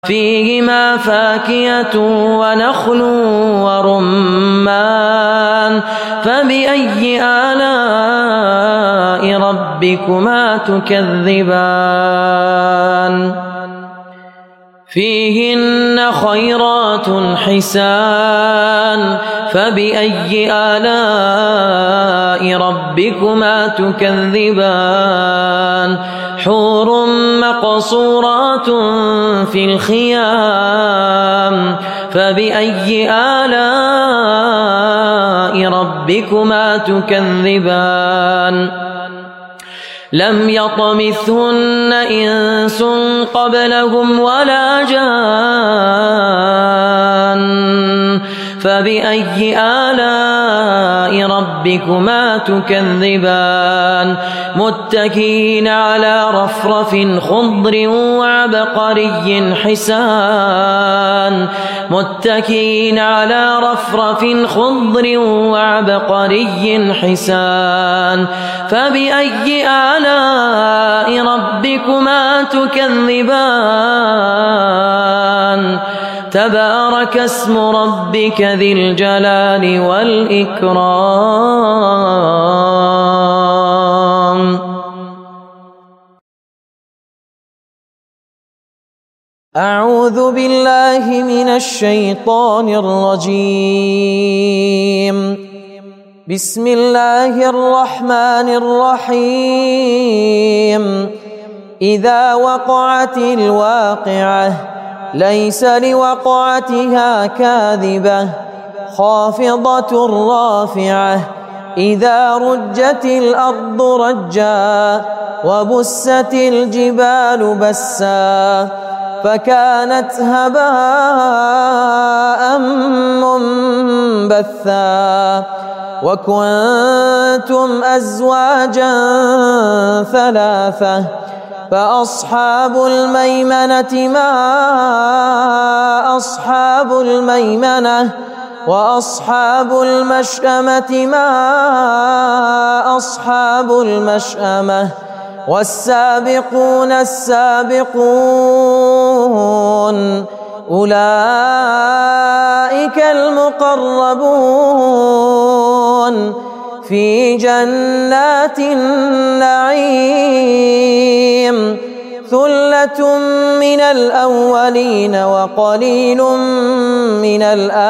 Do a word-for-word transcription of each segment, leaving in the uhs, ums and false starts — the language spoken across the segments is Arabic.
فيهما فاكهة ونخل ورمان فبأي آلاء ربكما تكذبان فيهن خيرات حسان فبأي آلاء ربكما تكذبان حور مقصورات في الخيام فبأي آلاء ربكما تكذبان لم يطمثهن إنس قبلهم ولا جان فبأي آلاء ربكما تكذبان متكئين على رفرف خضر وعبقري حسان متكئين على رفرف خضر وعبقري حسان فبأي آلاء ربكما تكذبان تبارك اسم ربك ذي الجلال والإكرام أعوذ بالله من الشيطان الرجيم بسم الله الرحمن الرحيم إذا وقعت الواقعة ليس لوقعتها كاذبة خافضة رافعة إذا رجت الأرض رجا وبست الجبال بسا فكانت هباء منبثا وكنتم أزواجا ثلاثة فأصحاب الميمنة ما أصحاب الميمنة وأصحاب المشأمة ما أصحاب المشأمة والسابقون السابقون أولئك المقربون في جنات النعيم ثلة من الأولين وقليل من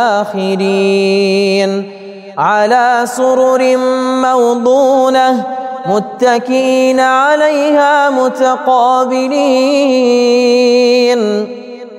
الآخرين على سرر موضونة متكئين عليها متقابلين